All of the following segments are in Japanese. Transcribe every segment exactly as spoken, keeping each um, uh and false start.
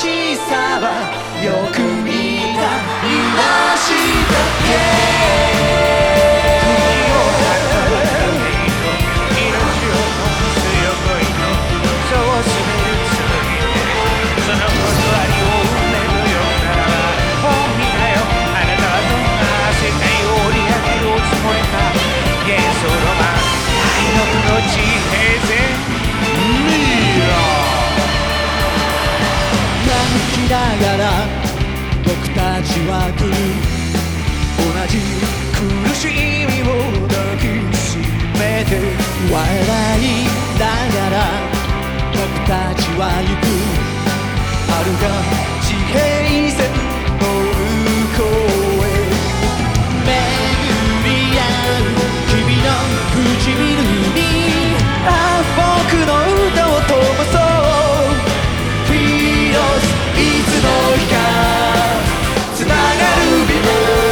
しさはよく似た今した泣きながら僕たちは来る同じ苦しみを抱きしめて笑いながら僕たちは行く遥か地平線の向こうへ巡り合う君の唇にあ僕の歌を灯そういつの日かつながるビ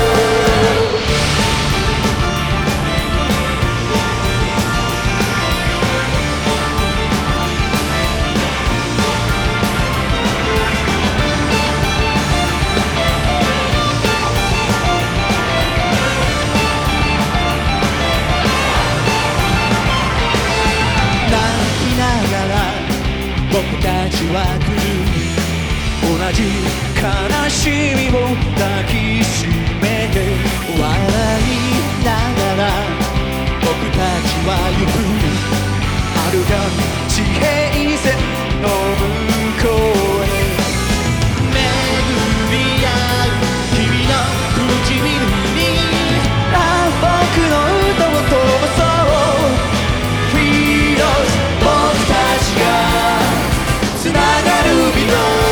泣きながら僕たちは来る同じ悲しみを抱きしめて笑いながら僕たちは行く遥か地平線の向こうへ巡り合う君の唇にあ僕の歌を灯そう Freedom 僕たちがつながるビデオ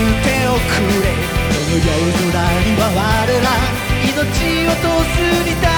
夜空には我ら命を通すに